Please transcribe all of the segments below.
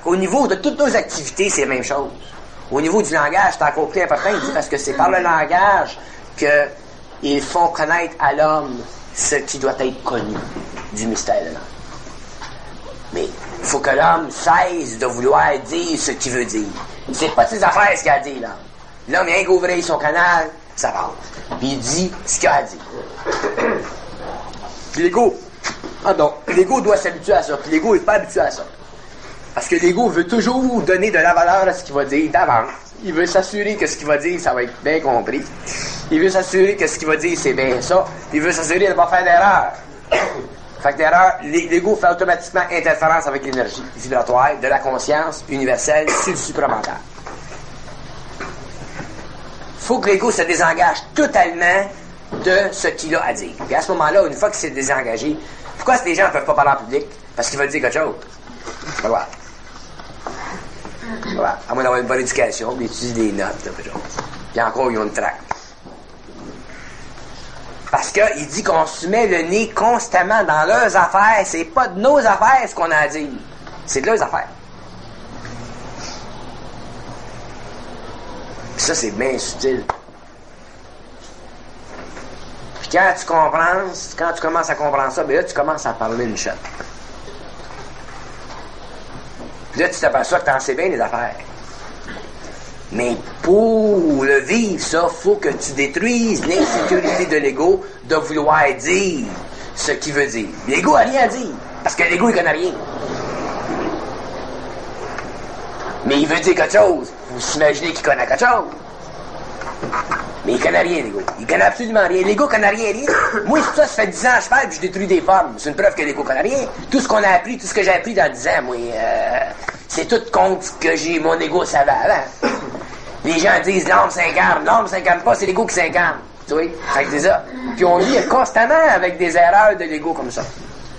au niveau de toutes nos activités, c'est la même chose. Au niveau du langage, c'est encore plus important, il dit, parce que c'est par le langage qu'ils font connaître à l'homme ce qui doit être connu du mystère de l'homme. Mais il faut que l'homme cesse de vouloir dire ce qu'il veut dire. C'est pas de ses affaires ce qu'il a à dire, l'homme. L'homme, il a ouvert son canal, ça passe. Puis il dit ce qu'il a à dire. Puis l'ego, l'ego doit s'habituer à ça. Puis l'ego n'est pas habitué à ça. Parce que l'ego veut toujours donner de la valeur à ce qu'il va dire d'avance. Il veut s'assurer que ce qu'il va dire, ça va être bien compris. Il veut s'assurer que ce qu'il va dire, c'est bien ça. Il veut s'assurer de ne pas faire d'erreur. Fait que d'erreur, l'ego fait automatiquement interférence avec l'énergie vibratoire de la conscience universelle sur le supramental. Il faut que l'ego se désengage totalement de ce qu'il a à dire. Et à ce moment-là, une fois qu'il s'est désengagé, pourquoi les gens ne peuvent pas parler en public? Parce qu'ils veulent dire quelque chose. Voilà. Voilà. À moins d'avoir une bonne éducation, mais étudier des notes, quelque chose. Puis encore, ils ont une traque. Parce qu'il dit qu'on se met le nez constamment dans leurs affaires. C'est pas de nos affaires ce qu'on a à dire. C'est de leurs affaires. Puis ça, c'est bien subtil. Puis quand tu commences à comprendre ça, bien là, tu commences à parler une shot. Puis là, tu t'aperçois que t'en sais bien les affaires. Mais pour le vivre, ça, faut que tu détruises l'insécurité de l'ego de vouloir dire ce qu'il veut dire. L'ego a rien à dire, parce que l'ego, il connaît rien. Mais il veut dire quelque chose. Vous s'imaginez qu'il connaît quelque chose. Mais il connaît rien, l'ego. Il connaît absolument rien. L'ego connaît rien. Moi, ça fait 10 ans que je parle, puis je détruis des formes. C'est une preuve que l'ego connaît rien. Tout ce qu'on a appris, tout ce que j'ai appris dans 10 ans, moi, c'est tout contre ce que mon ego savait avant. Les gens disent l'âme s'incarne. L'âme s'incarne pas, c'est l'ego qui s'incarne. Tu vois? Fait que c'est ça. Puis on vit constamment avec des erreurs de l'ego comme ça.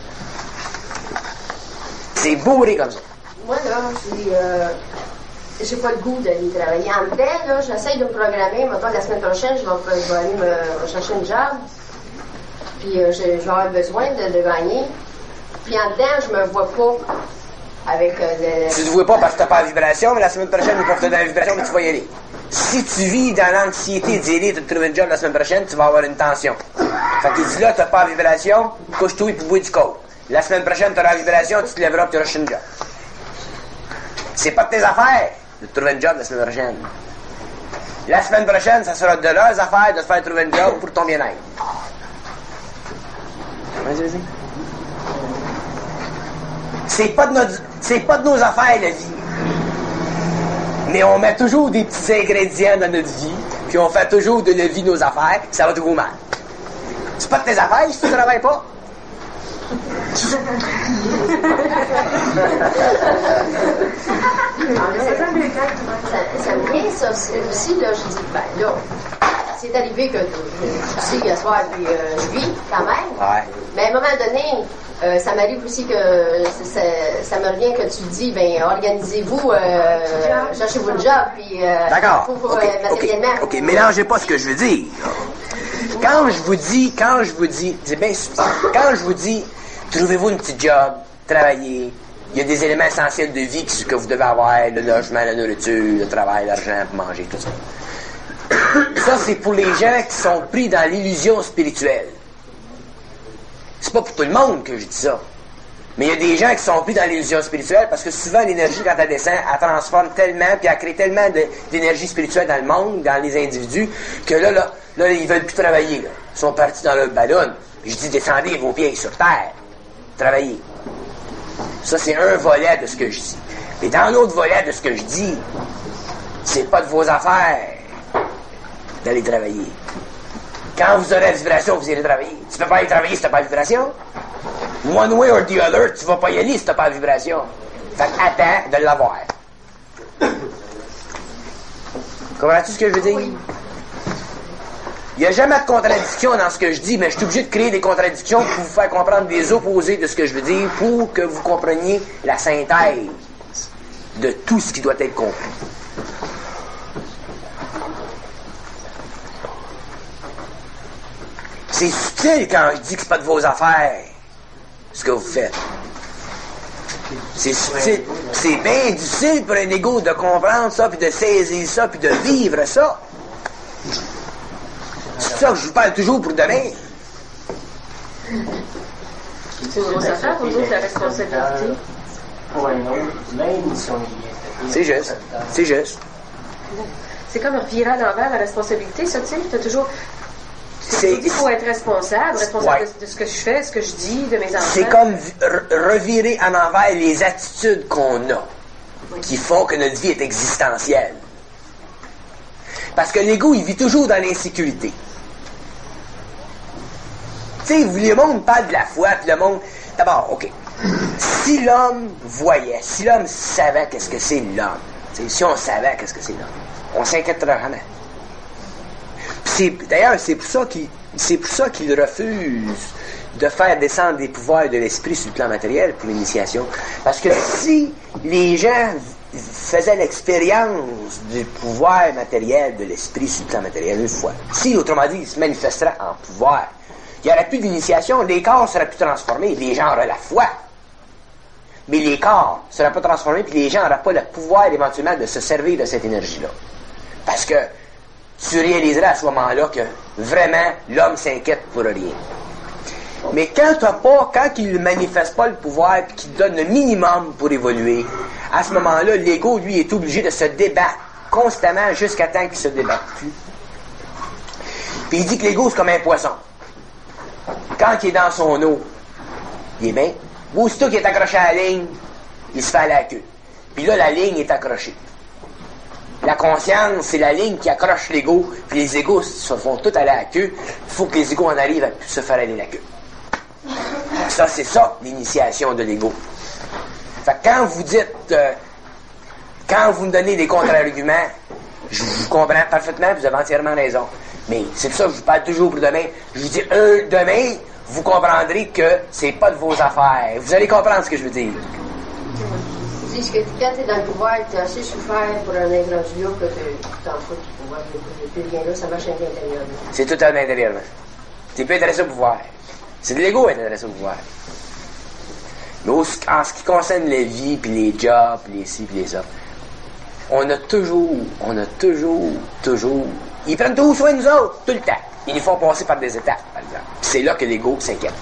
C'est bourré comme ça. Moi, là, j'ai pas le goût d'aller travailler. En dedans, là, j'essaie de me programmer. Maintenant, la semaine prochaine, je vais aller me chercher une job. Puis je vais avoir besoin de gagner. Puis en dedans, je me vois pas avec Tu te vois pas parce que t'as pas la vibration, mais la semaine prochaine, ils vont te donner la vibration, mais tu vas y aller. Si tu vis dans l'anxiété d'y aller, de te trouver une job la semaine prochaine, tu vas avoir une tension. Fait qu'il dit là, t'as pas la vibration, couche-toi et puis bois du coke. La semaine prochaine, t'auras la vibration, tu te lèveras et tu auras une job. C'est pas de tes affaires de te trouver une job la semaine prochaine. La semaine prochaine, ça sera de leurs affaires de te faire trouver une job pour ton bien-être. Vas-y. C'est pas de nos affaires, la vie. Mais on met toujours des petits ingrédients dans notre vie, puis on fait toujours de la vie nos affaires, puis ça va toujours mal. C'est pas de tes affaires si tu ne travailles pas. Ça me vient, ça aussi, là, je dis, ben là, c'est arrivé que je sais hier soir, puis je vis quand même. Ouais. Mais à un moment donné, ça m'arrive aussi que ça me revient que tu dis, ben organisez-vous, cherchez-vous une job, puis d'accord. pour matériellement. OK, mélangez pas ce que je veux dire. Quand je vous dis, c'est bien subtil. Quand je vous dis, trouvez-vous une petite job, travaillez, il y a des éléments essentiels de vie que vous devez avoir, le logement, la nourriture, le travail, l'argent pour manger, tout ça. Ça, c'est pour les gens qui sont pris dans l'illusion spirituelle. C'est pas pour tout le monde que je dis ça. Mais il y a des gens qui sont pris dans l'illusion spirituelle parce que souvent, l'énergie, quand elle descend, elle transforme tellement, puis elle crée tellement d'énergie spirituelle dans le monde, dans les individus, que là, ils veulent plus travailler. Là. Ils sont partis dans leur ballon. Je dis, descendez vos pieds sur terre. Travaillez. Ça, c'est un volet de ce que je dis. Mais dans l'autre volet de ce que je dis, c'est pas de vos affaires d'aller travailler. Quand vous aurez la vibration, vous irez travailler. Tu peux pas aller travailler si t'as pas la vibration. One way or the other, tu vas pas y aller si t'as pas la vibration. Fait qu'attends de l'avoir. Comprends-tu ce que je veux dire? Oui. Il n'y a jamais de contradiction dans ce que je dis, mais je suis obligé de créer des contradictions pour vous faire comprendre des opposés de ce que je veux dire, pour que vous compreniez la synthèse de tout ce qui doit être compris. C'est subtil quand je dis que c'est pas de vos affaires, ce que vous faites. C'est subtil. C'est bien difficile pour un ego de comprendre ça, puis de saisir ça, puis de vivre ça. C'est ça que je vous parle toujours pour demain. C'est une grosse affaire pour nous, la responsabilité. Pour un autre, même si on y est. C'est juste. C'est juste. C'est comme revirer à l'envers la responsabilité, ça, tu sais. T'as toujours... Il faut être responsable Ouais. de ce que je fais, ce que je dis, de mes enfants. C'est comme revirer en envers les attitudes qu'on a, qui font que notre vie est existentielle. Parce que l'ego, il vit toujours dans l'insécurité. Tu sais, le monde parle de la foi, puis le monde... D'abord, OK. Si l'homme voyait, si l'homme savait qu'est-ce que c'est l'homme, si on savait qu'est-ce que c'est l'homme, on s'inquiéterait jamais. D'ailleurs, c'est pour ça qu'il refuse de faire descendre des pouvoirs de l'esprit sur le plan matériel pour l'initiation. Parce que si les gens faisaient l'expérience du pouvoir matériel de l'esprit sur le plan matériel une fois, si, autrement dit, il se manifesterait en pouvoir, il n'y aurait plus d'initiation, les corps seraient plus transformés, les gens auraient la foi. Mais les corps ne seraient pas transformés, puis les gens n'auraient pas le pouvoir éventuellement de se servir de cette énergie-là. Parce que tu réaliseras à ce moment-là que vraiment l'homme s'inquiète pour rien. Mais quand il ne manifeste pas le pouvoir et qu'il donne le minimum pour évoluer, à ce moment-là, l'ego, lui, est obligé de se débattre constamment jusqu'à temps qu'il ne se débatte plus. Puis il dit que l'ego, c'est comme un poisson. Quand il est dans son eau, il est bien. Aussitôt qu'il est accroché à la ligne, il se fait à la queue. Puis là, la ligne est accrochée. La conscience, c'est la ligne qui accroche l'ego, puis les égos se font tout aller à la queue. Il faut que les égos en arrivent à plus se faire aller la queue. Ça, c'est ça, l'initiation de l'ego. Fait que quand vous dites, quand vous me donnez des contre-arguments, je vous comprends parfaitement, vous avez entièrement raison. Mais c'est pour ça que je vous parle toujours pour demain. Je vous dis, demain, vous comprendrez que c'est pas de vos affaires. Vous allez comprendre ce que je veux dire. Tu dis que quand tu es dans le pouvoir, tu as assez souffert pour un ingratitude que tu t'en fous du pouvoir, que plus rien là, ça marche à l'intérieur. C'est tout à l'intérieur. Tu peux intéressé au pouvoir. C'est de l'ego intéressé au pouvoir. Mais en ce qui concerne la vie, puis les jobs, puis les ci, puis les ça, on a toujours, ils prennent toujours soin de nous autres, tout le temps. Ils nous font passer par des étapes, par exemple. C'est là que l'ego s'inquiète.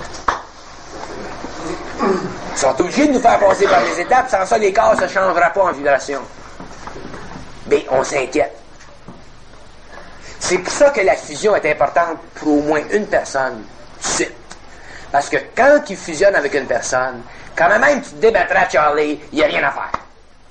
Ils sont obligés de nous faire passer par des étapes, sans ça, les corps ne se changera pas en vibration. Mais on s'inquiète. C'est pour ça que la fusion est importante pour au moins une personne, tout de suite. Parce que quand tu fusionnes avec une personne, quand même tu te débattras, Charlie, il n'y a rien à faire.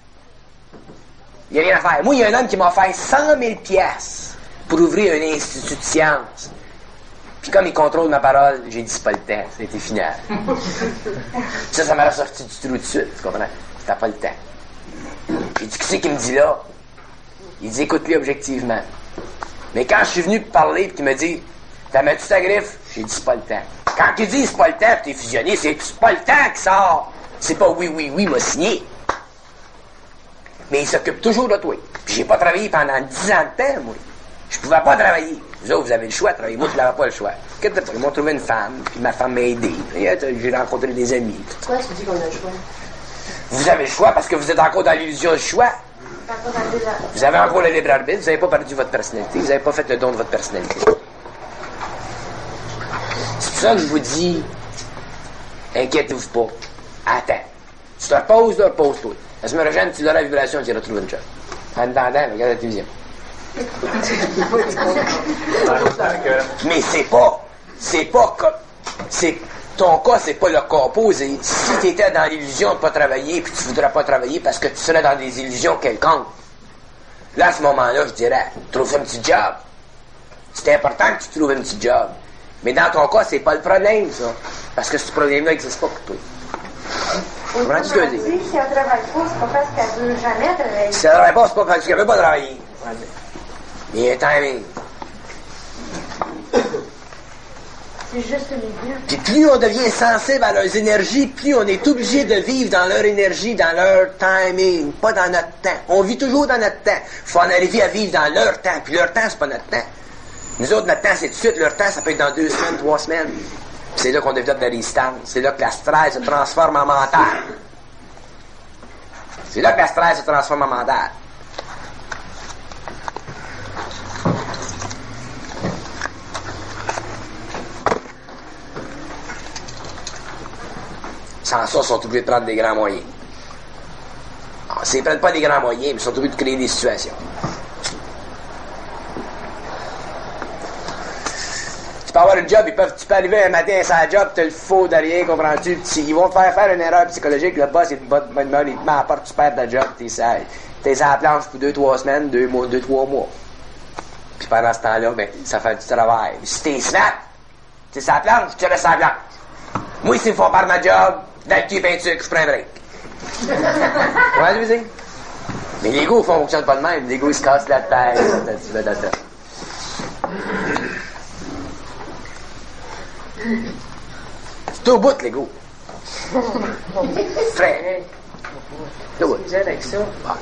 Il n'y a rien à faire. Moi, il y a un homme qui m'a offert 100 000 piastres pour ouvrir un institut de sciences. Puis comme il contrôle ma parole, j'ai dit c'est pas le temps, c'était final. Ça m'a ressorti du trou de suite, tu comprends? C'était pas le temps. J'ai dit, qu'est-ce qu'il me dit là? Il dit, écoute-lui objectivement. Mais quand je suis venu parler et qu'il me dit, t'as mis ta griffe? J'ai dit, c'est pas le temps. Quand il dit, c'est pas le temps, puis t'es fusionné, c'est pas le temps qui sort. C'est pas oui, m'a signé. Mais il s'occupe toujours de toi. Puis j'ai pas travaillé pendant 10 ans de temps, moi. Je pouvais pas travailler. Vous autres, vous avez le choix de travailler. Moi, je n'avais pas le choix. Ils m'ont trouvé une femme, puis ma femme m'a aidé. J'ai rencontré des amis. Pourquoi tu dis qu'on a le choix? Vous avez le choix parce que vous êtes encore dans l'illusion du choix. Vous avez encore le libre arbitre, vous n'avez pas perdu votre personnalité, vous n'avez pas fait le don de votre personnalité. C'est pour ça que je vous dis, inquiétez-vous pas. Attends. Tu te reposes, là, repose-toi. La semaine prochaine, tu l'auras la vibration, tu iras trouver une chose. En attendant, regarde la télévision. Mais c'est pas comme, ton cas, c'est pas le cas posé. Si tu étais dans l'illusion de ne pas travailler, puis tu ne voudrais pas travailler parce que tu serais dans des illusions quelconques, là, à ce moment-là, je dirais, trouve un petit job. C'est important que tu trouves un petit job. Mais dans ton cas, c'est pas le problème, ça. Parce que ce problème-là n'existe pas pour toi. Comment tu veux dire? Si elle ne travaille pas, c'est pas parce qu'elle ne veut jamais travailler. Si elle ne travaille pas, c'est pas parce qu'elle ne veut pas travailler. Il y a un timing. C'est juste les deux. Puis plus on devient sensible à leurs énergies, plus on est obligé de vivre dans leur énergie, dans leur timing, pas dans notre temps. On vit toujours dans notre temps. Il faut en arriver à vivre dans leur temps. Puis leur temps, c'est pas notre temps. Nous autres, notre temps, c'est tout de suite. Leur temps, ça peut être dans 2 semaines, 3 semaines. Puis c'est là qu'on développe de la résistance. C'est là que la stress se transforme en mental. C'est là que l'astral se transforme en mental. Sans ça, ils sont obligés de prendre des grands moyens. Ils ne prennent pas des grands moyens, mais ils sont obligés de créer des situations. Tu peux avoir une job, tu peux arriver un matin à sa job, tu as le faux derrière, comprends-tu? Ils vont te faire une erreur psychologique, le boss, il te bat de bonne humeur, il te met à la porte, tu perds ta job, t'es à la planche pour 2-3 semaines, 2-3 mois. Puis pendant ce temps-là, ben, ça fait du travail. Si t'es snap, t'es à la planche, tu restes à la planche. Moi, s'il faut faire ma job, dans le cul peinture, je prends un break. Ouais, je veux dire. Mais l'ego, ne fonctionne pas de même. L'ego, il se casse la tête. C'est au bout, l'ego. Très. C'est au bout. Vous êtes avec ça.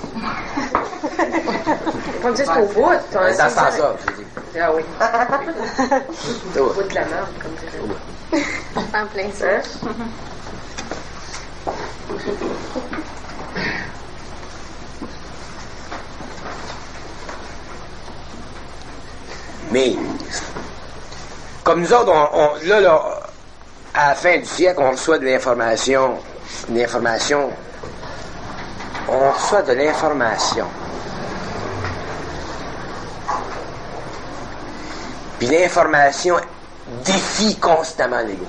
Faut me dire c'est au bout. Dans ce sens-là, je veux dire. Ah oui. C'est au Au bout de la merde, comme tu dis. En plein ça. Hein? Mais, comme nous autres, là, à la fin du siècle, on reçoit de l'information. On reçoit de l'information. Puis l'information défie constamment l'ego.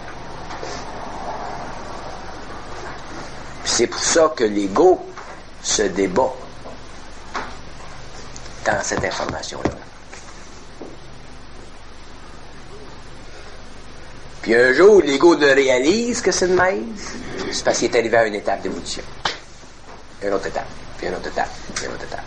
C'est pour ça que l'ego se débat dans cette information-là. Puis un jour, l'ego le réalise que c'est de même, c'est parce qu'il est arrivé à une étape d'évolution. Une autre étape, puis une autre étape, puis une autre étape.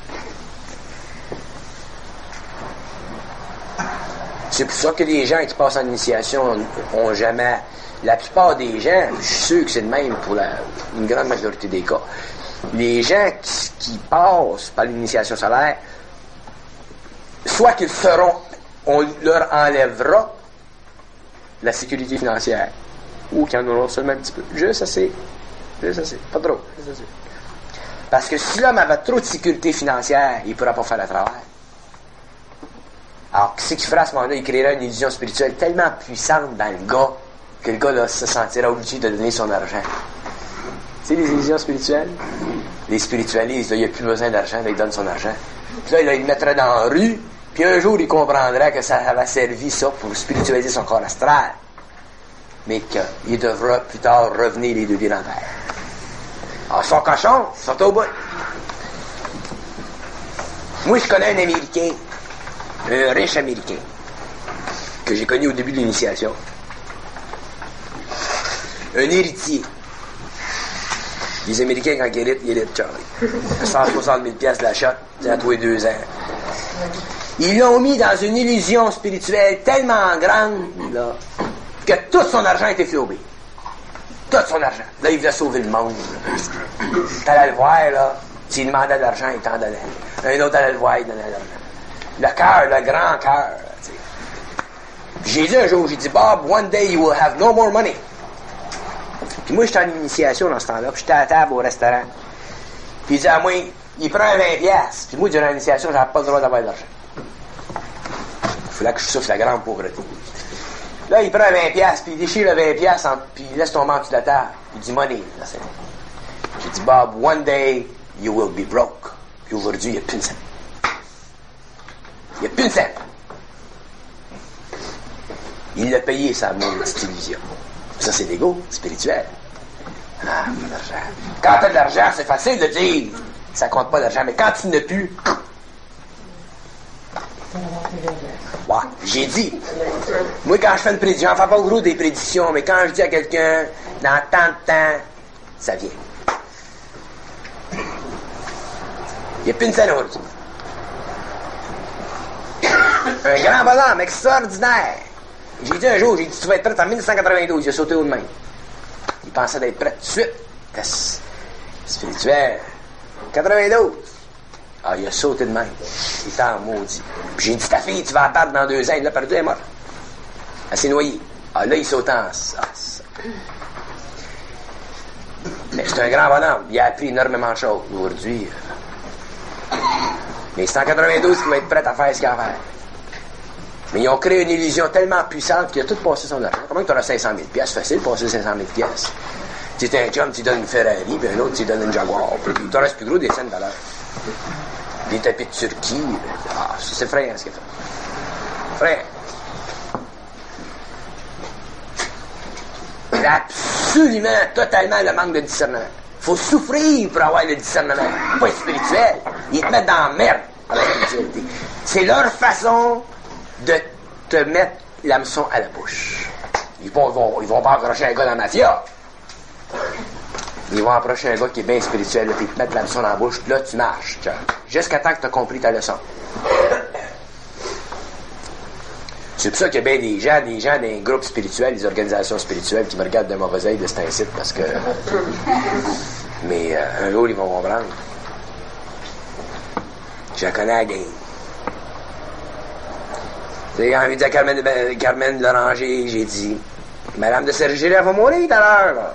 C'est pour ça que les gens qui passent en initiation ont jamais... La plupart des gens, je suis sûr que c'est le même pour une grande majorité des cas, les gens qui passent par l'initiation solaire, soit qu'ils seront, on leur enlèvera la sécurité financière, ou qu'ils en auront seulement un petit peu. Juste assez. Pas trop. Juste assez. Parce que si l'homme avait trop de sécurité financière, il ne pourra pas faire le travail. Alors, qu'est-ce qu'il fera à ce moment-là? Il créera une illusion spirituelle tellement puissante dans le gars que le gars là, se sentira obligé de donner son argent. Tu sais, les illusions spirituelles? Les spiritualistes, là, il n'a plus besoin d'argent, là, il donne son argent. Puis là, il le mettrait dans la rue, puis un jour, il comprendra que ça va servir ça pour spiritualiser son corps astral. Mais qu'il devra plus tard revenir les deux pieds dans la terre. Alors, son cochon, ils sont au bout. Moi, je connais un Américain, un riche Américain, que j'ai connu au début de l'initiation. Un héritier. Les Américains, quand ils héritent, Charlie. 160 000 piastres de la shot, c'est à tous les 2 ans. Ils l'ont mis dans une illusion spirituelle tellement grande, là, que tout son argent a été flobé. Tout son argent. Là, il voulait sauver le monde. T'allais le voir, là. S'il demandait de l'argent, il t'en donnait. Un autre allait le voir, il donnait l'argent. Le cœur, le grand cœur. J'ai dit un jour, j'ai dit, Bob, one day you will have no more money. Puis moi, j'étais en initiation dans ce temps-là, puis j'étais à la table au restaurant. Puis il dit à moi, il prend 20$. Puis moi, durant l'initiation, j'avais pas le droit d'avoir de l'argent. Il fallait que je souffre la grande pauvreté. Là, il prend 20$, puis il déchire le 20$, puis il laisse tomber en dessous de la table. Il dit, money. Là, c'est bon. J'ai dit, Bob, one day, you will be broke. Puis aujourd'hui, il n'y a plus une scène. Il n'y a plus une scène. Il l'a payé, sa maudite illusion. Ça, c'est l'ego spirituel. Ah, pas d'argent. Quand t'as de l'argent, c'est facile de dire. Ça compte pas d'argent, mais quand tu n'as plus... Ouais, j'ai dit. Moi, quand je fais une prédiction, je ne fais pas gros des prédictions, mais quand je dis à quelqu'un, dans tant de temps, ça vient. Il n'y a plus une scène aujourd'hui. Un grand bonhomme extraordinaire. J'ai dit un jour, j'ai dit, tu vas être prêt en 1992. Il a sauté haut de main. Il pensait d'être prêt tout de suite. Test spirituel. 92. Ah, il a sauté de main. Il était en maudit. Puis j'ai dit, ta fille, tu vas la perdre dans 2 ans. Il l'a perdu, elle est morte. Elle s'est noyée. Ah, là, il saute en... Mais c'est un grand bonhomme. Il a appris énormément de choses aujourd'hui. Mais c'est en 92 qu'il va être prêt à faire ce qu'il a à faire. Mais ils ont créé une illusion tellement puissante qu'il a tout passé son argent. Comment tu auras 500 000 piastres? Facile, passer 500 000 piastres. Tu es un chum, tu donnes une Ferrari, puis un autre, tu donnes une Jaguar, puis tu restes plus gros des scènes de valeur. Des tapis de Turquie. Ah, c'est frère ce qu'il fait. Frère. C'est absolument, totalement le manque de discernement. Faut souffrir pour avoir le discernement. Pas spirituel. Ils te mettent dans la merde à la spiritualité. C'est leur façon de te mettre l'hameçon à la bouche. Ils vont pas approcher un gars dans la mafia. Ils vont approcher un gars qui est bien spirituel, puis ils te mettent l'hameçon dans la bouche, puis là tu marches, jusqu'à temps que tu as compris ta leçon. C'est pour ça qu'il y a bien des gens des groupes spirituels, des organisations spirituelles qui me regardent de mauvais œil de cet incite parce que... Mais un jour, ils vont comprendre. Je la connais à la game. J'ai envie de dire à Carmen Loranger, j'ai dit, Madame de Sergérie, elle va mourir tout à l'heure, là.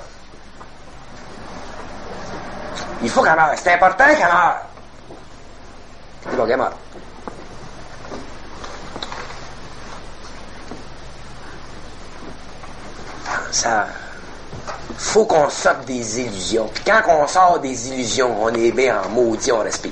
Il faut qu'elle meure. C'est important qu'elle meure. C'est bon, qu'elle meurt. Ça, faut qu'on sorte des illusions. Puis quand on sort des illusions, on est bien en maudit, on respire.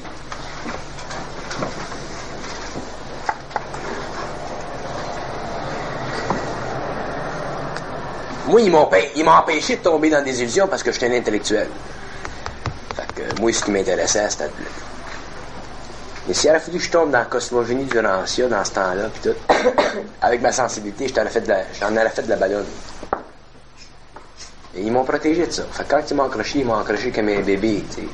Moi, ils m'ont empêché de tomber dans des illusions parce que j'étais un intellectuel. Fait que moi, ce qui m'intéressait, c'était de... Mais s'il aurait fallu que je tombe dans la cosmogonie du Rancia dans ce temps-là, puis tout, avec ma sensibilité, j'en aurais fait de la ballonne. Et ils m'ont protégé de ça. Fait que quand ils m'ont accroché comme un bébé, tu sais.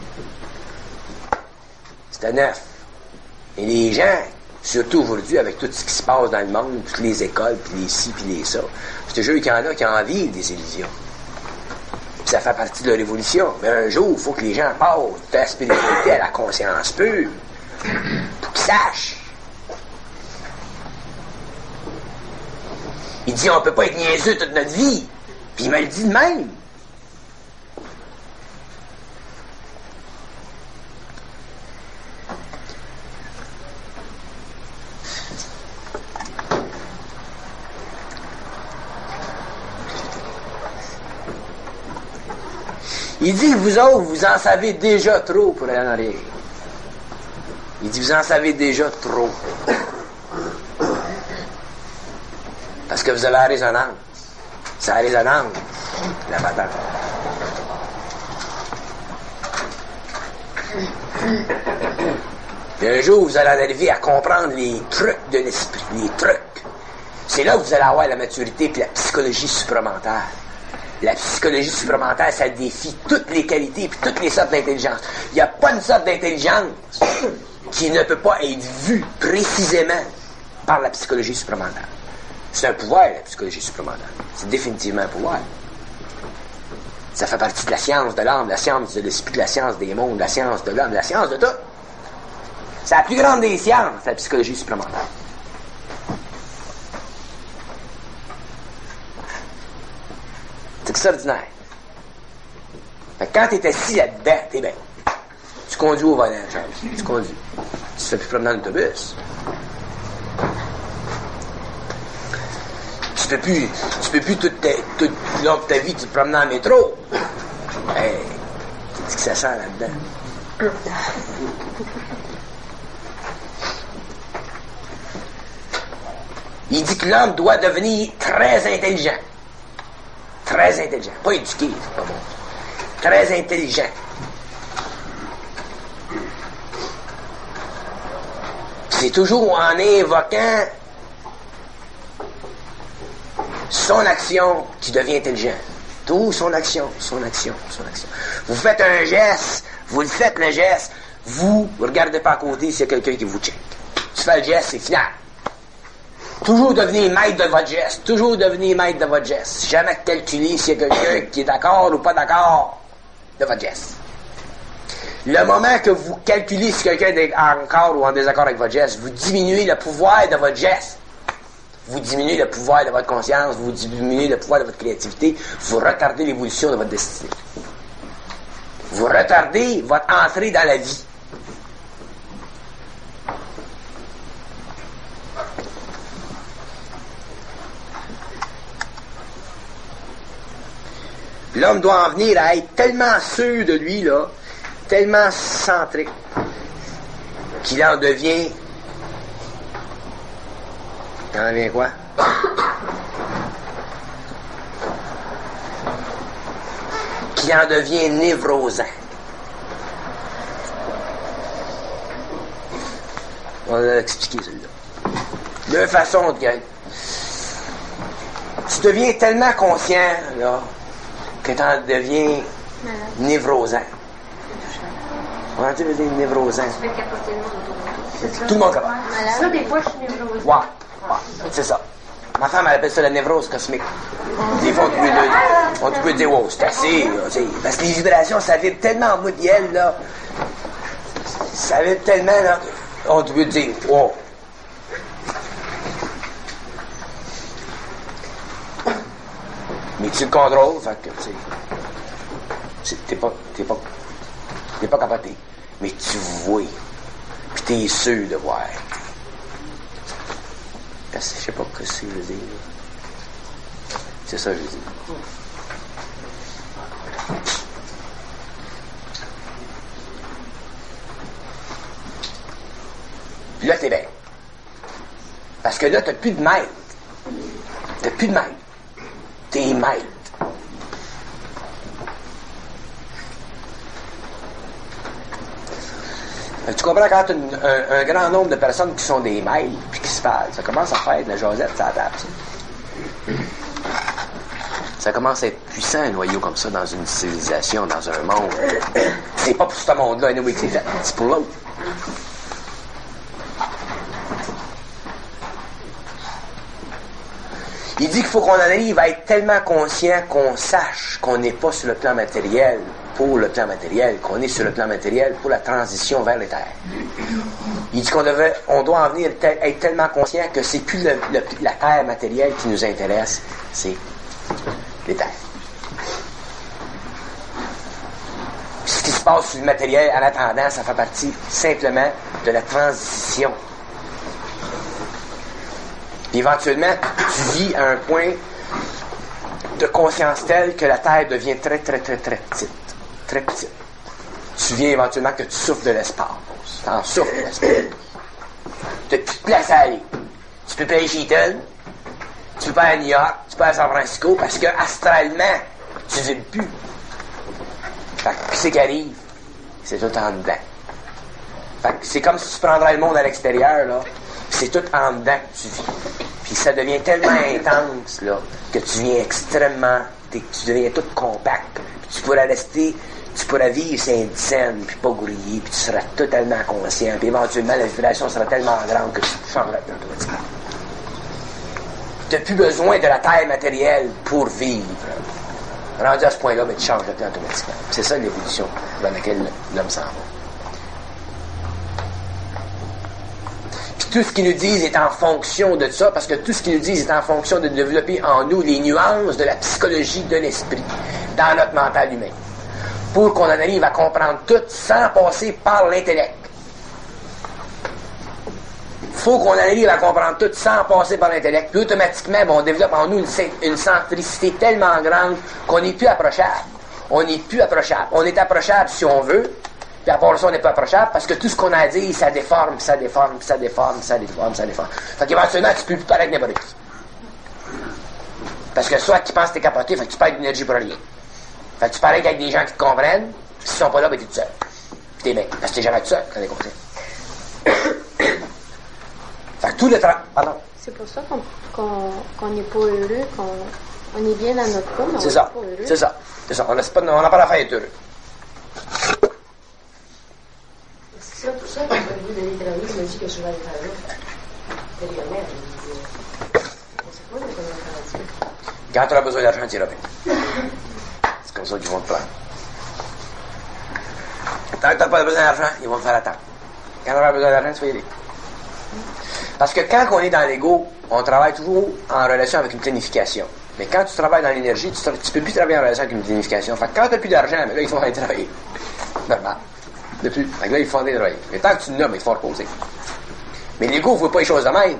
C'était neuf. Et les gens, surtout aujourd'hui, avec tout ce qui se passe dans le monde, toutes les écoles, puis les ci, puis les ça, c'est toujours qu'il y en a qui ont envie des illusions. Puis ça fait partie de leur évolution. Mais un jour, il faut que les gens passent de la spiritualité à la conscience pure. Pour qu'ils sachent. Il dit, on peut pas être niaiseux toute notre vie. Puis il me le dit de même. Il dit, vous autres, vous en savez déjà trop pour aller en arrière. Il dit, vous en savez déjà trop. Parce que vous avez la résonance. C'est la résonance, la patente. Et un jour, vous allez en arriver à comprendre les trucs de l'esprit, les trucs. C'est là que vous allez avoir la maturité et la psychologie supramentale. La psychologie supramentale, ça défie toutes les qualités et toutes les sortes d'intelligence. Il n'y a pas une sorte d'intelligence qui ne peut pas être vue précisément par la psychologie supramentale. C'est un pouvoir, la psychologie supramentale. C'est définitivement un pouvoir. Ça fait partie de la science de l'âme, la science de l'esprit, la science des mondes, la science de l'homme, la science de tout. C'est la plus grande des sciences, la psychologie supramentale. C'est extraordinaire. Fait que quand t'es assis là-dedans, t'es bien. Tu conduis au volant, Charles. Tu conduis. Tu te fais plus promener dans l'autobus. Tu peux plus toute l'autre ta vie, tu te promènes dans le métro. Hey, qu'est-ce que ça sent là-dedans? Il dit que l'homme doit devenir très intelligent. Très intelligent. Pas éduqué, c'est pas bon. Très intelligent. C'est toujours en évoquant son action qui devient intelligent. Tout son action. Vous faites un geste, vous le faites le geste, vous regardez pas à côté s'il y a quelqu'un qui vous check. Tu fais le geste, c'est final. Toujours devenir maître de votre geste. Toujours devenir maître de votre geste. Jamais calculer s'il y a quelqu'un qui est d'accord ou pas d'accord de votre geste. Le moment que vous calculez si quelqu'un est encore ou en désaccord avec votre geste, vous diminuez le pouvoir de votre geste. Vous diminuez le pouvoir de votre conscience, vous diminuez le pouvoir de votre créativité, vous retardez l'évolution de votre destinée. vous retardez votre entrée dans la vie. L'homme doit en venir à être tellement sûr de lui, là, tellement centré, qu'il en devient... Il en devient quoi? Qu'il en devient névrosant. On a expliqué celui-là. De façon de gagner. Tu deviens tellement conscient, là, que tu en deviens névrosant. Comment tu veux dire névrosant? Tu fais capoter le monde autour. Tout le monde capable. Ça, des fois, je suis névrosée. Ouais, c'est ça. Ma femme, elle appelle ça la névrose cosmique. Des fois, on peut dire, wow, c'est assez, là, parce que les vibrations, ça vibre tellement en bout de gueule, là. Ça vibre tellement, là, on peut dire, wow. Mais tu le contrôles, fait que, tu sais, t'es pas capoté. Mais tu vois, puis t'es sûr de voir. Je sais pas ce que c'est, je veux dire. C'est ça, je veux dire. Puis là, t'es bien. Parce que là, t'as plus de maître. T'as plus de maître. T'es maître. Tu comprends quand tu as un grand nombre de personnes qui sont des maîtres puis qui se parlent, ça commence à faire de la jasette sur la table. Ça commence à être puissant, un noyau comme ça, dans une civilisation, dans un monde. C'est pas pour ce monde-là, anyway, que c'est fait. C'est pour l'autre. Il dit qu'il faut qu'on en arrive à être tellement conscient qu'on sache qu'on n'est pas sur le plan matériel pour le plan matériel, qu'on est sur le plan matériel pour la transition vers l'éther. Il dit on doit en venir être tellement conscient que c'est plus la terre matérielle qui nous intéresse, c'est l'éther. Ce qui se passe sur le matériel en attendant, ça fait partie simplement de la transition. Puis éventuellement, tu vis à un point de conscience tel que la Terre devient très, très, très, très petite. Très petite. Tu viens éventuellement que tu souffres de l'espace. Tu en souffres de l'espace. Tu n'as plus de place à aller. Tu peux pas aller chez Eton, tu peux pas aller à New York, tu peux aller à San Francisco, parce que astralement, tu ne vis plus. Fait que c'est qui arrive, c'est tout en dedans. Fait que c'est comme si tu prendrais le monde à l'extérieur, là. C'est tout en dedans que tu vis. Puis ça devient tellement intense, là, que tu deviens extrêmement... Tu deviens tout compact. Puis tu pourras vivre Saint-Dicenne, puis pas griller, puis tu seras totalement conscient. Puis éventuellement, la vibration sera tellement grande que tu changeras automatiquement. Tu n'as plus besoin de la terre matérielle pour vivre. Rendu à ce point-là, mais tu changes de plan automatiquement. C'est ça l'évolution dans laquelle l'homme s'en va. Tout ce qu'ils nous disent est en fonction de ça, parce que tout ce qu'ils nous disent est en fonction de développer en nous les nuances de la psychologie de l'esprit dans notre mental humain. Pour qu'on en arrive à comprendre tout sans passer par l'intellect. Il faut qu'on en arrive à comprendre tout sans passer par l'intellect. Puis automatiquement, on développe en nous une centricité tellement grande qu'on n'est plus approchable. On n'est plus approchable. On est approchable si on veut. Puis à part ça, on n'est pas approchable parce que tout ce qu'on a à dire, ça déforme, ça déforme, ça déforme, ça déforme, ça déforme. Fait qu'éventuellement, tu peux plus parler avec n'importe qui. Parce que soit tu penses que t'es capoté, fait que tu perds d'énergie pour rien. Fait que tu parles avec des gens qui te comprennent, puis s'ils sont pas là, ben t'es tout seul. Puis t'es bien. Parce que t'es jamais tout seul quand t'es conscient. Fait que tout le temps. Pardon. C'est pour ça qu'on n'est pas heureux, qu'on est bien dans notre peau, mais on n'est pas heureux. C'est ça. C'est ça. On n'a pas l'affaire d'être heureux. C'est pour ça que quand vous d'aller travailler, je me dis que je vais aller travailler. Intérieurement, je me dis, c'est pas le temps. Quand tu auras besoin d'argent, tu iras bien. C'est comme ça qu'ils vont te prendre. Tant que tu n'as pas besoin d'argent, ils vont te faire attendre. Quand tu auras besoin d'argent, tu vas y aller. Parce que quand on est dans l'ego, on travaille toujours en relation avec une planification. Mais quand tu travailles dans l'énergie, tu peux plus travailler en relation avec une planification. Fait que quand tu n'as plus d'argent, mais là, ils font aller travailler. Normal. De plus. Fait que là, ils font aller travailler. Mais tant que tu nommes, il faut reposer. Mais l'ego ne voit pas les choses de même.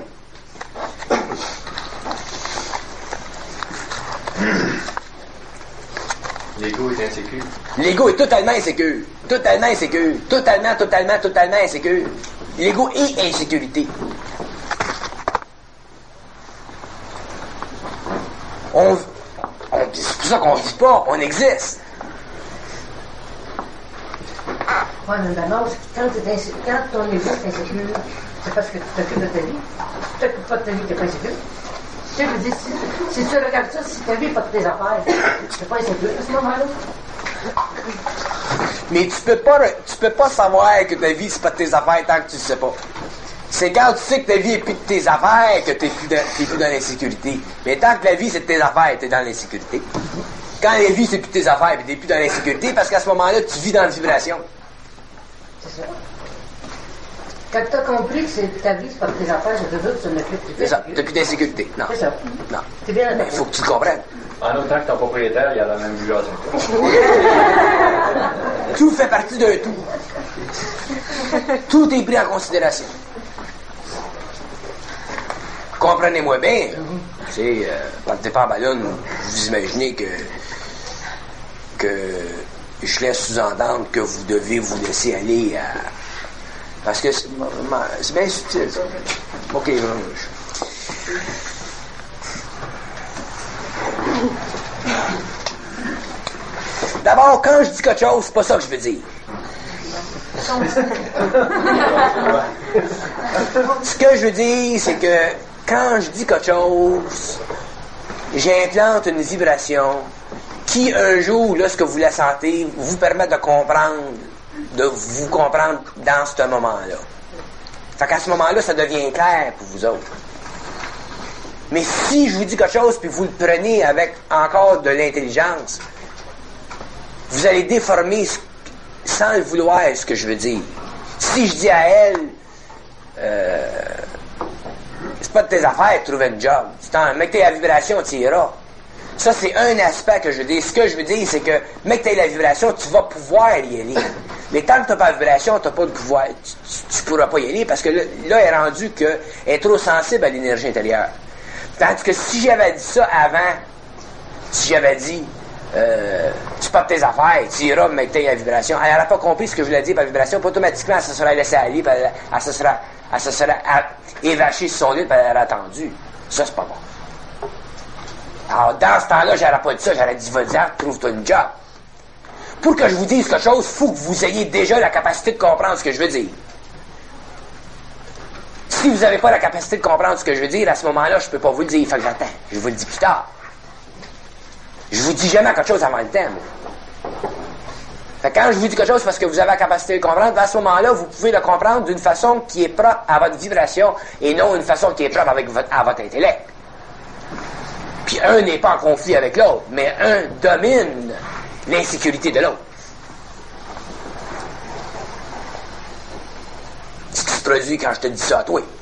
L'ego est insécure. L'ego est totalement insécure. Totalement insécure. Totalement insécure. L'ego est insécurité. C'est pour ça qu'on ne vit pas, on existe. Oui, mais d'abord, quand ton ego est insécure, c'est parce que tu t'occupes de ta vie. Tu t'occupes pas de ta vie, tu n'es pas insécure. Tu sais, je veux dire, si tu regardes ça, si ta vie n'est pas de tes affaires, tu n'es pas insécure à ce moment-là. Mais tu peux pas savoir que ta vie, c'est pas de tes affaires tant que tu ne sais pas. C'est quand tu sais que ta vie n'est plus de tes affaires que tu n'es plus dans l'insécurité. Mais tant que la vie, c'est de tes affaires, tu es dans l'insécurité. Quand la vie, c'est plus de tes affaires, tu n'es plus dans l'insécurité parce qu'à ce moment-là, tu vis dans la vibration. C'est ça. Quand tu as compris que ta vie, c'est pas de tes affaires, c'est de autres, tu n'as plus. C'est ça. Tu n'as plus d'insécurité. Non. C'est ça. Non. C'est bien. Mais il faut que tu le comprennes. En autant que ton propriétaire, il y a la même vibration. Tout fait partie d'un tout. Tout est pris en considération. Comprenez-moi bien. Tu sais, partez pas en ballon, vous imaginez que je laisse sous-entendre que vous devez vous laisser aller à... Parce que c'est bien subtil, ça. OK, D'abord, quand je dis quelque chose, c'est pas ça que je veux dire. Ce que je veux dire, c'est que quand je dis quelque chose, j'implante une vibration qui, un jour, lorsque vous la sentez, vous permet de vous comprendre dans ce moment-là. Fait qu'à ce moment-là, ça devient clair pour vous autres. Mais si je vous dis quelque chose, puis vous le prenez avec encore de l'intelligence, vous allez déformer sans le vouloir ce que je veux dire. Si je dis à elle, c'est pas de tes affaires de trouver un job. Mec, t'es la vibration, tu iras. Ça, c'est un aspect que je veux dire. Ce que je veux dire, c'est que, mec, t'es la vibration, tu vas pouvoir y aller. Mais tant que t'as pas de vibration, t'as pas de pouvoir. Tu pourras pas y aller parce que là, elle est rendue qu'elle est trop sensible à l'énergie intérieure. Tandis que si j'avais dit ça avant, si j'avais dit, tu portes tes affaires, tu iras, mec, t'es la vibration, elle n'aurait pas compris ce que je voulais dire par vibration, puis automatiquement, elle se serait laissée aller, puis elle se serait évachée sur son lit, puis elle aurait attendu. Ça, c'est pas bon. Alors, dans ce temps-là, j'aurais pas dit ça, j'aurais dit, vas-y, trouve-toi une job. Pour que je vous dise quelque chose, il faut que vous ayez déjà la capacité de comprendre ce que je veux dire. Si vous n'avez pas la capacité de comprendre ce que je veux dire, à ce moment-là, je ne peux pas vous le dire, il faut que j'attends. Je vous le dis plus tard. Je vous dis jamais quelque chose avant le temps, moi. Fait que quand je vous dis quelque chose, c'est parce que vous avez la capacité de comprendre, à ce moment-là, vous pouvez le comprendre d'une façon qui est propre à votre vibration et non une façon qui est propre à votre intellect. Puis un n'est pas en conflit avec l'autre, mais un domine l'insécurité de l'autre. Ce qui se produit quand je te dis ça à toi.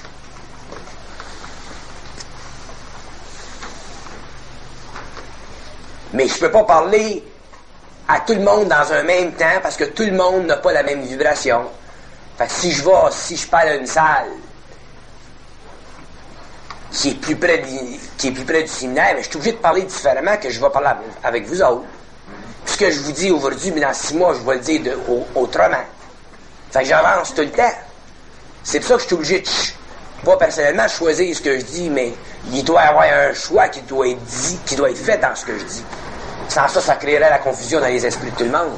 Mais je ne peux pas parler à tout le monde dans un même temps parce que tout le monde n'a pas la même vibration. Fait que si je parle à une salle qui est plus près du séminaire, mais je suis obligé de parler différemment que je vais parler avec vous autres. Puis ce que je vous dis aujourd'hui, mais dans 6 mois, je vais le dire autrement. Fait que j'avance tout le temps. C'est pour ça que je suis obligé de, pas personnellement, choisir ce que je dis, mais il doit y avoir un choix qui doit être dit, qui doit être fait dans ce que je dis. Sans ça, ça créerait la confusion dans les esprits de tout le monde.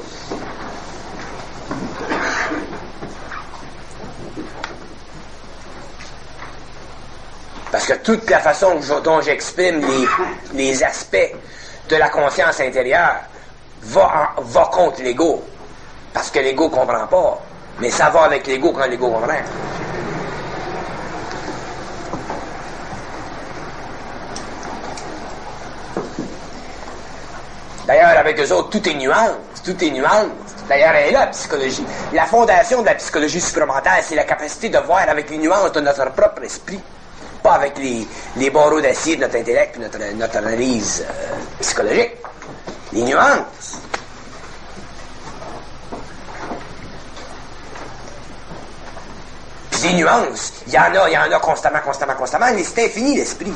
Parce que toute la façon dont j'exprime les aspects de la conscience intérieure va contre l'ego. Parce que l'ego ne comprend pas. Mais ça va avec l'ego quand l'ego comprend. D'ailleurs, avec eux autres, tout est nuance. Tout est nuance. D'ailleurs, elle est là, la psychologie. La fondation de la psychologie supramentale, c'est la capacité de voir avec les nuances de notre propre esprit. pas avec les barreaux d'acier de notre intellect et notre analyse psychologique. Les nuances. Puis des nuances, il y en a constamment, mais c'est infini l'esprit.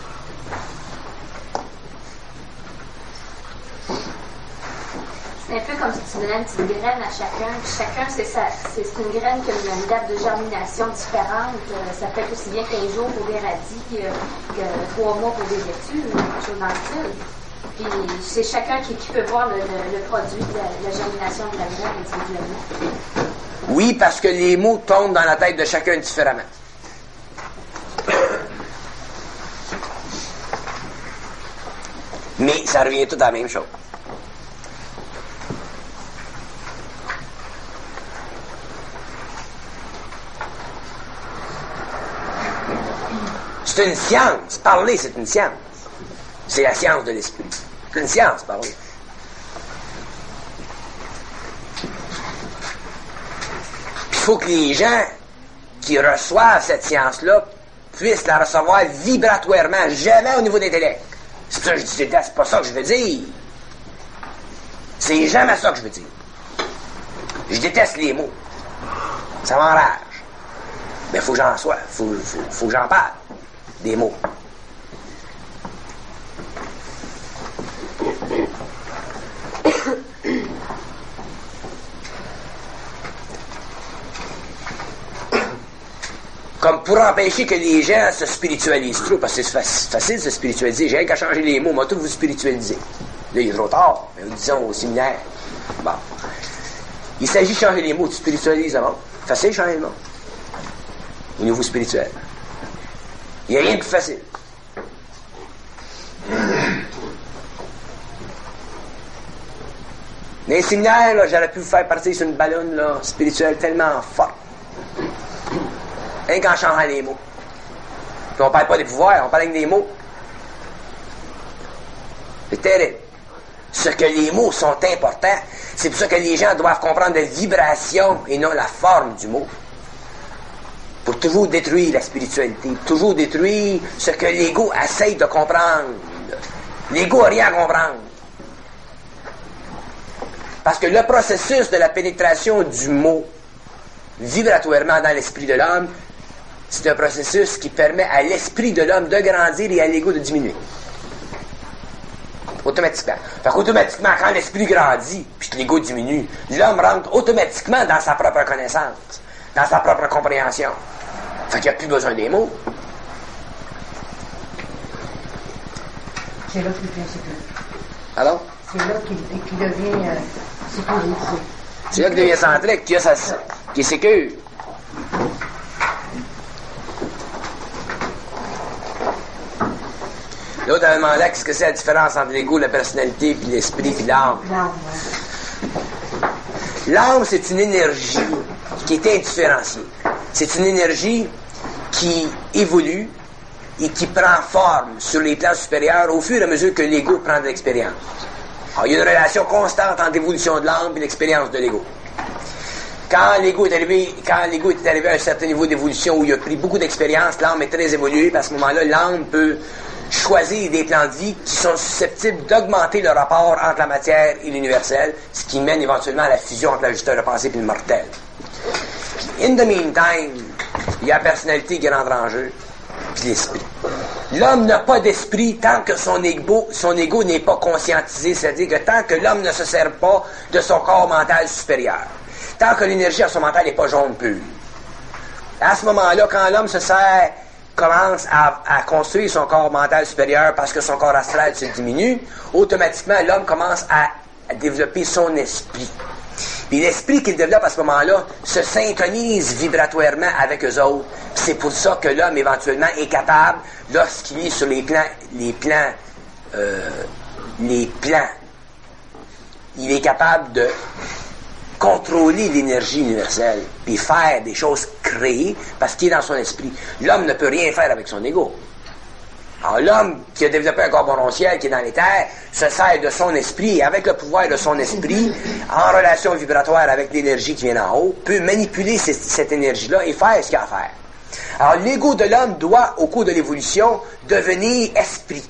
C'est un peu comme si tu donnais une petite graine à chacun. Chacun, c'est une graine qui a une date de germination différente. Ça peut être aussi bien 15 jours pour des radis que 3 mois pour des laitues, quelque chose dans le style. Puis c'est chacun qui peut voir le produit de la germination de la graine individuellement. Oui, parce que les mots tombent dans la tête de chacun différemment. Mais ça revient tout à la même chose. C'est une science. Parler, c'est une science. C'est la science de l'esprit. C'est une science, parler. Il faut que les gens qui reçoivent cette science-là puissent la recevoir vibratoirement, jamais au niveau de l'intellect. C'est pour ça que je dis, c'est pas ça que je veux dire. C'est jamais ça que je veux dire. Je déteste les mots. Ça m'enrage. Mais il faut que j'en sois. Faut que j'en parle. Des mots. Comme pour empêcher que les gens se spiritualisent trop, parce que c'est facile de se spiritualiser. J'ai rien qu'à changer les mots, moi, tout vous spiritualiser. Là, il est trop tard, mais disons au séminaire. Bon. Il s'agit de changer les mots, tu spiritualises le monde. Facile de changer le monde. Au niveau spirituel. Il n'y a rien de plus facile. Dans les séminaires, là, j'aurais pu vous faire partir sur une ballonne là, spirituelle tellement forte. Rien qu'en changeant les mots. Puis on parle pas des pouvoirs, on parle avec des mots. C'est terrible. Ce que les mots sont importants, c'est pour ça que les gens doivent comprendre la vibration et non la forme du mot. Pour toujours détruire la spiritualité, toujours détruire ce que l'ego essaye de comprendre. L'ego n'a rien à comprendre. Parce que le processus de la pénétration du mot vibratoirement dans l'esprit de l'homme, c'est un processus qui permet à l'esprit de l'homme de grandir et à l'ego de diminuer. Automatiquement. Fait qu'automatiquement, quand l'esprit grandit, puis que l'ego diminue, l'homme rentre automatiquement dans sa propre connaissance, dans sa propre compréhension. Fait qu'il n'y a plus besoin des mots. C'est là qu'il devient sécurisé. Alors? C'est là qu'il devient sécurisé. C'est là qu'il devient centrique, qui est sécure. L'autre avait demandé qu'est-ce que c'est la différence entre l'ego, la personnalité, puis l'esprit, puis l'âme. L'âme, c'est une énergie qui est indifférenciée. C'est une énergie qui évolue et qui prend forme sur les plans supérieurs au fur et à mesure que l'ego prend de l'expérience. Alors, il y a une relation constante entre l'évolution de l'âme et l'expérience de l'ego. Quand l'ego est arrivé à un certain niveau d'évolution où il a pris beaucoup d'expérience, l'âme est très évoluée, parce qu'à ce moment-là, l'âme peut choisir des plans de vie qui sont susceptibles d'augmenter le rapport entre la matière et l'universel, ce qui mène éventuellement à la fusion entre l'ajusteur de pensée et le mortel. In the meantime, il y a la personnalité qui rentre en jeu, puis l'esprit. L'homme n'a pas d'esprit tant que son ego n'est pas conscientisé, c'est-à-dire que tant que l'homme ne se sert pas de son corps mental supérieur, tant que l'énergie à son mental n'est pas jaune pure. À ce moment-là, quand l'homme commence à construire son corps mental supérieur parce que son corps astral se diminue, automatiquement, l'homme commence à développer son esprit. Puis l'esprit qu'il développe à ce moment-là se synchronise vibratoirement avec eux autres. Puis c'est pour ça que l'homme, éventuellement, est capable, lorsqu'il est sur les plans, il est capable de contrôler l'énergie universelle, puis faire des choses créées, parce qu'il est dans son esprit. L'homme ne peut rien faire avec son ego. Alors l'homme qui a développé un corps bronchial qui est dans les terres, se sert de son esprit, et avec le pouvoir de son esprit, en relation vibratoire avec l'énergie qui vient d'en haut, peut manipuler cette énergie-là et faire ce qu'il a à faire. Alors, l'ego de l'homme doit, au cours de l'évolution, devenir esprit.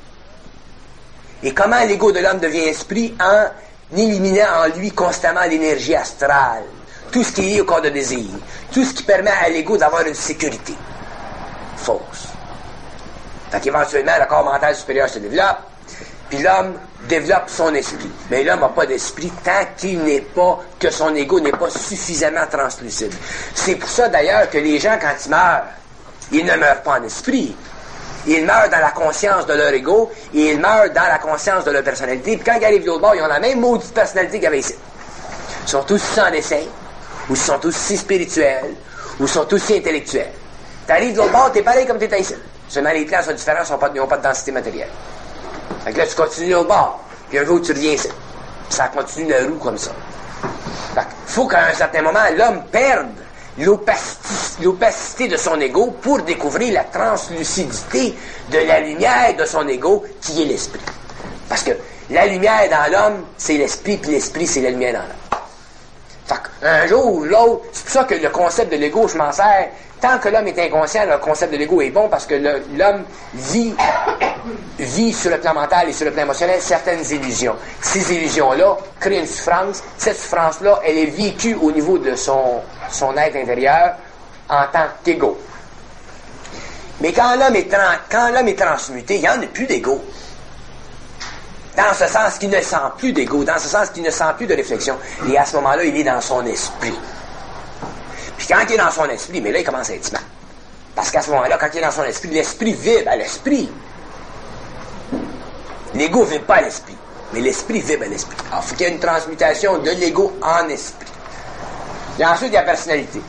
Et comment l'ego de l'homme devient esprit? En éliminant en lui constamment l'énergie astrale, tout ce qui est lié au corps de désir, tout ce qui permet à l'ego d'avoir une sécurité fausse. Fait qu'éventuellement, le corps mental supérieur se développe, puis l'homme développe son esprit. Mais l'homme n'a pas d'esprit tant que son ego n'est pas suffisamment translucide. C'est pour ça d'ailleurs que les gens, quand ils meurent, ils ne meurent pas en esprit. Ils meurent dans la conscience de leur ego et ils meurent dans la conscience de leur personnalité. Puis quand ils arrivent de l'autre bord, ils ont la même maudite personnalité qu'il y avait ici. Ils sont tous sans dessin, ou ils sont aussi spirituels, ou ils sont aussi intellectuels. T'arrives de l'autre bord, t'es pareil comme t'étais ici. Seulement les plans sont différents, ils n'ont pas de densité matérielle. Fait que là, tu continues au bord, puis un jour, tu reviens ici. Ça continue la roue comme ça. Fait qu'il faut qu'à un certain moment, l'homme perde l'opacité de son ego pour découvrir la translucidité de la lumière de son ego, qui est l'esprit. Parce que la lumière dans l'homme, c'est l'esprit, puis l'esprit, c'est la lumière dans l'homme. Fait qu'un jour ou l'autre, c'est pour ça que le concept de l'ego, je m'en sers. Tant que l'homme est inconscient, le concept de l'ego est bon parce que l'homme vit sur le plan mental et sur le plan émotionnel certaines illusions. Ces illusions-là créent une souffrance. Cette souffrance-là, elle est vécue au niveau de son être intérieur en tant qu'ego. Mais quand l'homme est transmuté, il n'y en a plus d'ego. Dans ce sens qu'il ne sent plus d'ego, dans ce sens qu'il ne sent plus de réflexion. Et à ce moment-là, il est dans son esprit. Puis quand il est dans son esprit, mais là, il commence à être mal. Parce qu'à ce moment-là, quand il est dans son esprit, l'esprit vibre à l'esprit. L'ego ne vibre pas à l'esprit, mais l'esprit vibre à l'esprit. Alors, il faut qu'il y ait une transmutation de l'ego en esprit. Et ensuite, il y a la personnalité.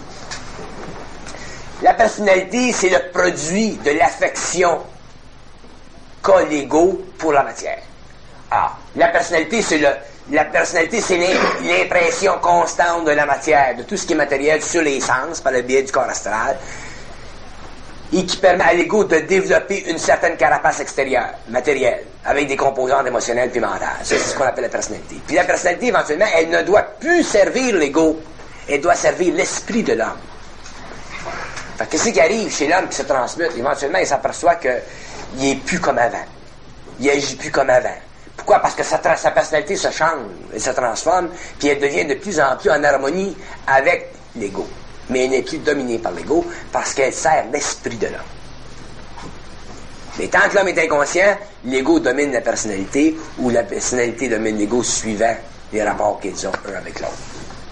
La personnalité, c'est le produit de l'affection qu'a l'ego pour la matière. Alors, la personnalité, c'est l'impression constante de la matière, de tout ce qui est matériel sur les sens, par le biais du corps astral, et qui permet à l'ego de développer une certaine carapace extérieure, matérielle, avec des composantes émotionnelles puis mentales. Ça, c'est ce qu'on appelle la personnalité. Puis la personnalité, éventuellement, elle ne doit plus servir l'ego, elle doit servir l'esprit de l'homme. Fait que qu'est-ce qui arrive chez l'homme qui se transmute? Éventuellement, il s'aperçoit qu'il n'est plus comme avant. Il agit plus comme avant. Pourquoi? Parce que sa personnalité se change, elle se transforme, puis elle devient de plus en plus en harmonie avec l'ego. Mais elle n'est plus dominée par l'ego parce qu'elle sert l'esprit de l'homme. Mais tant que l'homme est inconscient, l'ego domine la personnalité ou la personnalité domine l'ego suivant les rapports qu'ils ont un avec l'autre.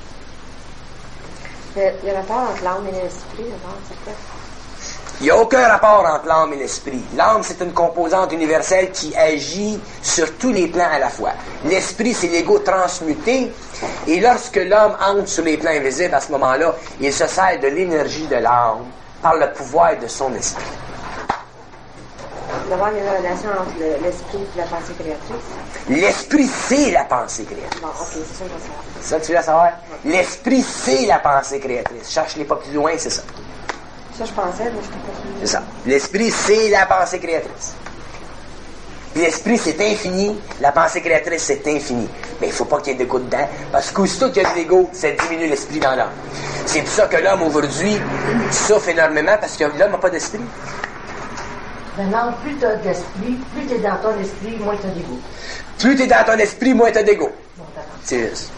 Le rapport entre l'âme et l'esprit, c'est quoi? Il n'y a aucun rapport entre l'âme et l'esprit. L'âme, c'est une composante universelle qui agit sur tous les plans à la fois. L'esprit, c'est l'ego transmuté. Et lorsque l'homme entre sur les plans invisibles, à ce moment-là, il se sert de l'énergie de l'âme par le pouvoir de son esprit. D'abord, il y a une relation entre l'esprit et la pensée créatrice. L'esprit, c'est la pensée créatrice. Bon, ok, c'est ça que je veux savoir. C'est ça que tu veux savoir? Ouais. L'esprit, c'est la pensée créatrice. Cherche-les pas plus loin, c'est ça. Ça, je pensais, mais je ne pas sûr. C'est ça. L'esprit, c'est la pensée créatrice. Puis l'esprit, c'est infini. La pensée créatrice, c'est infini. Mais il ne faut pas qu'il y ait de coup dedans, parce qu'aussitôt qu'il y a de l'ego, ça diminue l'esprit dans l'homme. C'est pour ça que l'homme, aujourd'hui, souffre énormément, parce que l'homme n'a pas d'esprit. Maintenant, plus tu as d'esprit, plus tu es dans ton esprit, moins tu as d'ego. Plus tu es dans ton esprit, moins tu as d'ego. Bon, c'est juste.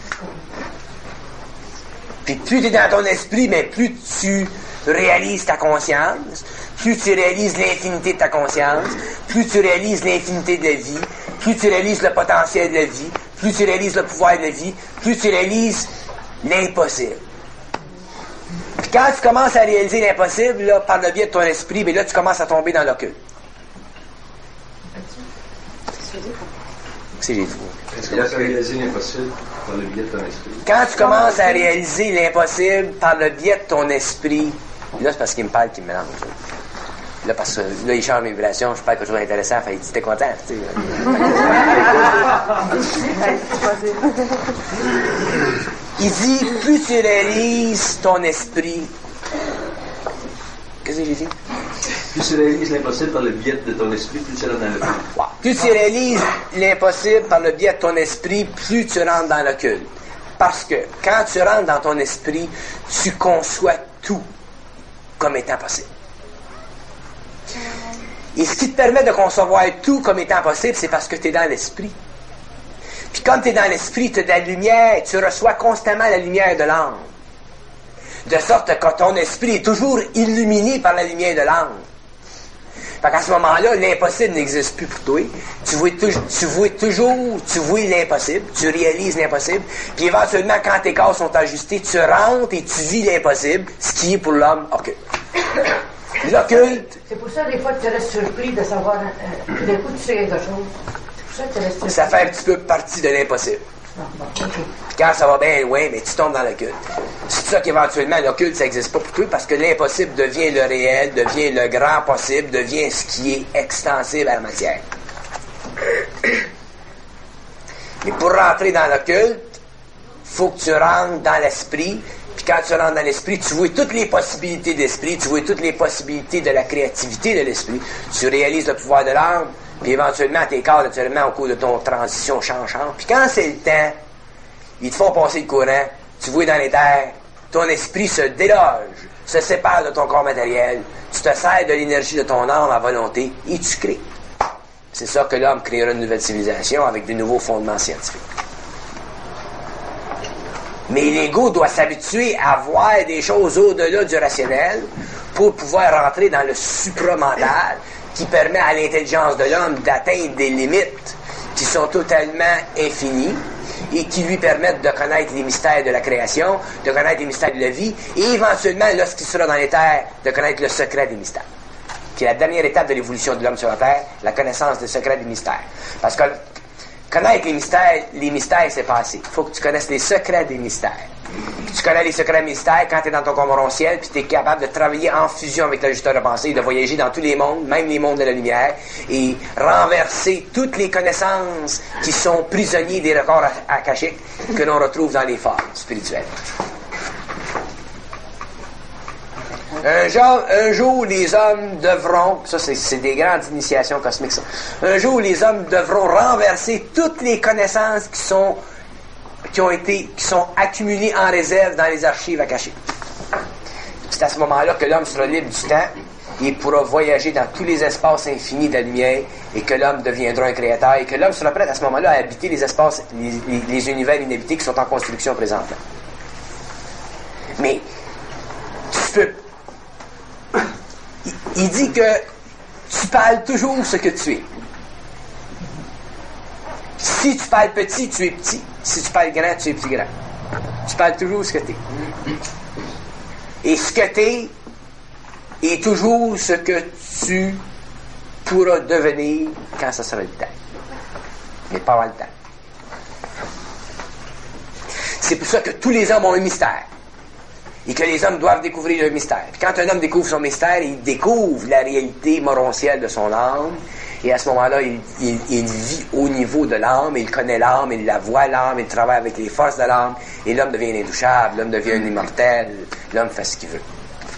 Puis plus tu es dans ton esprit, mais plus tu réalises ta conscience, plus tu réalises l'infinité de ta conscience, plus tu réalises l'infinité de la vie, plus tu réalises le potentiel de la vie, plus tu réalises le pouvoir de la vie, plus tu réalises l'impossible. Puis quand tu commences à réaliser l'impossible, là, par le biais de ton esprit, bien là, tu commences à tomber dans l'occulte. C'est j'ai dit. Est-ce que tu as réalisé l'impossible par le biais de ton esprit? Quand tu commences à réaliser l'impossible par le biais de ton esprit, là, c'est parce qu'il me parle qu'il me mélange. Là, parce que là, il change mes vibrations, je parle quelque chose d'intéressant, fait que t'es content, tu sais. Il dit, plus tu réalises ton esprit. Qu'est-ce que j'ai dit? Plus tu réalises l'impossible par le biais de ton esprit, plus tu rentres dans le culte. Wow. Plus tu réalises l'impossible par le biais de ton esprit, plus tu rentres dans le culte. Parce que quand tu rentres dans ton esprit, tu conçois tout comme étant possible. Et ce qui te permet de concevoir tout comme étant possible, c'est parce que tu es dans l'esprit. Puis comme tu es dans l'esprit, tu as de la lumière, tu reçois constamment la lumière de l'âme. De sorte que ton esprit est toujours illuminé par la lumière de l'âme. Fait qu'à ce moment-là, l'impossible n'existe plus pour toi. Tu vois l'impossible, tu réalises l'impossible, puis éventuellement, quand tes corps sont ajustés, tu rentres et tu vis l'impossible, ce qui est pour l'homme occulte. L'occulte. C'est pour ça, des fois, tu restes surpris de savoir, d'un coup, tu sais quelque chose. C'est pour ça que tu restes surpris. Ça fait un petit peu partie de l'impossible. Okay. Puis quand ça va bien loin, mais tu tombes dans l'occulte. C'est ça qu'éventuellement, l'occulte, ça n'existe pas pour toi, parce que l'impossible devient le réel, devient le grand possible, devient ce qui est extensible à la matière. Mais pour rentrer dans l'occulte, il faut que tu rentres dans l'esprit. Puis quand tu rentres dans l'esprit, tu vois toutes les possibilités de l'esprit, tu vois toutes les possibilités de la créativité de l'esprit. Tu réalises le pouvoir de l'âme, puis éventuellement, tes corps, naturellement, au cours de ton transition, changent. Puis quand c'est le temps, ils te font passer le courant, tu vois dans les terres, ton esprit se déloge, se sépare de ton corps matériel, tu te sers de l'énergie de ton âme à volonté, et tu crées. C'est ça que l'homme créera une nouvelle civilisation avec de nouveaux fondements scientifiques. Mais l'ego doit s'habituer à voir des choses au-delà du rationnel pour pouvoir rentrer dans le supramental qui permet à l'intelligence de l'homme d'atteindre des limites qui sont totalement infinies et qui lui permettent de connaître les mystères de la création, de connaître les mystères de la vie et éventuellement, lorsqu'il sera dans les terres, de connaître le secret des mystères, qui est la dernière étape de l'évolution de l'homme sur la terre, la connaissance des secrets des mystères. Parce que connaître les mystères, c'est passé. Il faut que tu connaisses les secrets des mystères. Puis tu connais les secrets des mystères quand tu es dans ton corps ciel, puis tu es capable de travailler en fusion avec l'ajusteur de pensée, de voyager dans tous les mondes, même les mondes de la lumière, et renverser toutes les connaissances qui sont prisonniers des records akashiques que l'on retrouve dans les formes spirituelles. Un jour, les hommes devront, ça c'est des grandes initiations cosmiques, ça. Un jour, les hommes devront renverser toutes les connaissances qui sont accumulées en réserve dans les archives akashiques. C'est à ce moment-là que l'homme sera libre du temps et il pourra voyager dans tous les espaces infinis de la lumière et que l'homme deviendra un créateur et que l'homme sera prêt à ce moment-là à habiter les espaces, les univers inhabités qui sont en construction présentement. Mais, tu peux... Il dit que tu parles toujours ce que tu es. Si tu parles petit, tu es petit. Si tu parles grand, tu es plus grand. Tu parles toujours ce que tu es. Et ce que tu es est toujours ce que tu pourras devenir quand ça sera le temps. Mais pas avant le temps. C'est pour ça que tous les hommes ont un mystère. Et que les hommes doivent découvrir leur mystère. Puis quand un homme découvre son mystère, il découvre la réalité morontielle de son âme. Et à ce moment-là, il vit au niveau de l'âme, il connaît l'âme, il la voit l'âme, il travaille avec les forces de l'âme. Et l'homme devient indouchable, l'homme devient un immortel, l'homme fait ce qu'il veut.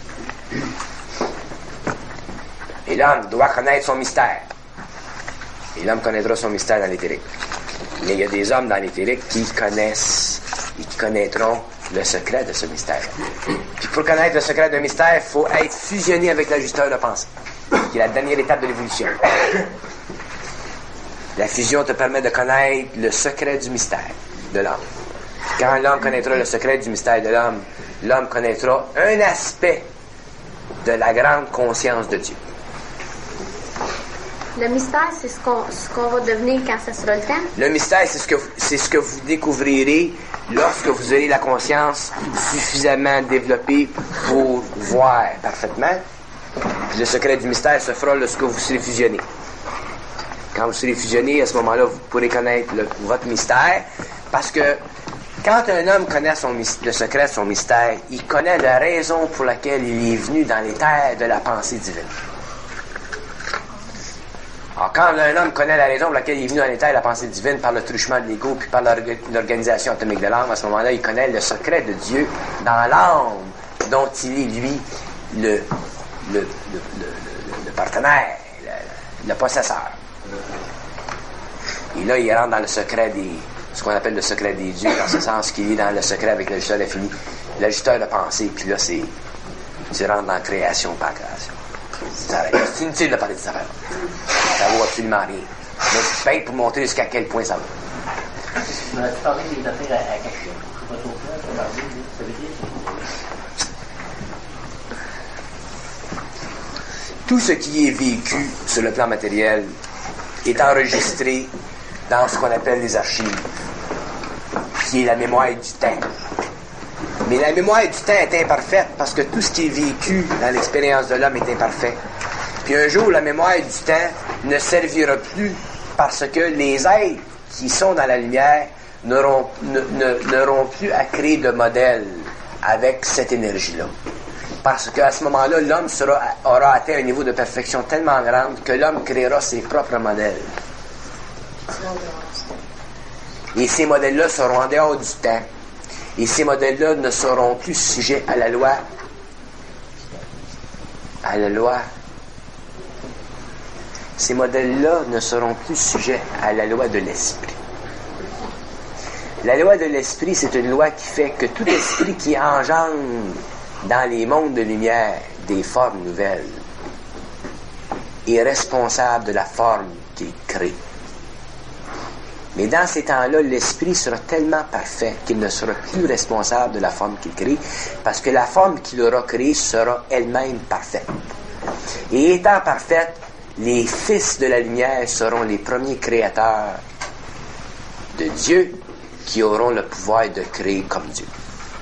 Et l'homme doit connaître son mystère. Et l'homme connaîtra son mystère dans l'éthérique. Mais il y a des hommes dans l'éthérique qui connaissent et qui connaîtront le secret de ce mystère. Puis pour connaître le secret d'un mystère, il faut être fusionné avec l'ajusteur de pensée, qui est la dernière étape de l'évolution. La fusion te permet de connaître le secret du mystère de l'homme. Quand l'homme connaîtra le secret du mystère de l'homme, l'homme connaîtra un aspect de la grande conscience de Dieu. Le mystère, c'est ce qu'on va devenir quand ça sera le temps? Le mystère, c'est ce que vous découvrirez lorsque vous aurez la conscience suffisamment développée pour voir parfaitement. Puis le secret du mystère se fera lorsque vous serez fusionné. Quand vous serez fusionné, à ce moment-là, vous pourrez connaître votre mystère. Parce que quand un homme connaît le secret de son mystère, il connaît la raison pour laquelle il est venu dans les terres de la pensée divine. Alors, quand un homme connaît la raison pour laquelle il est venu dans les terres de la pensée divine par le truchement de l'ego puis par l'organisation atomique de l'âme, à ce moment-là, il connaît le secret de Dieu dans l'âme dont il est, lui, le partenaire, le possesseur. Et là, il rentre dans le secret ce qu'on appelle le secret des dieux, dans ce sens qu'il est dans le secret avec l'ajusteur infini, l'ajusteur de pensée, puis là, c'est tu rentres dans la création par création. C'est inutile de parler de ça. Ça vaut absolument rien. Mais c'est fait pour montrer jusqu'à quel point ça va. Tu m'as parlé des affaires à cacher. C'est pas trop clair, tu m'as parlé, ça veut dire. Tout ce qui est vécu sur le plan matériel est enregistré dans ce qu'on appelle les archives, qui est la mémoire du temps. Mais la mémoire du temps est imparfaite parce que tout ce qui est vécu dans l'expérience de l'homme est imparfait. Puis un jour, la mémoire du temps ne servira plus parce que les êtres qui sont dans la lumière n'auront plus à créer de modèle avec cette énergie-là. Parce qu'à ce moment-là, l'homme aura atteint un niveau de perfection tellement grande que l'homme créera ses propres modèles. Et ces modèles-là seront en dehors du temps. Et ces modèles-là ne seront plus sujets à la loi. À la loi. Ces modèles-là ne seront plus sujets à la loi de l'esprit. La loi de l'esprit, c'est une loi qui fait que tout esprit qui engendre dans les mondes de lumière des formes nouvelles est responsable de la forme qu'il crée. Mais dans ces temps-là, l'esprit sera tellement parfait qu'il ne sera plus responsable de la forme qu'il crée, parce que la forme qu'il aura créée sera elle-même parfaite. Et étant parfaite, les fils de la lumière seront les premiers créateurs de Dieu qui auront le pouvoir de créer comme Dieu.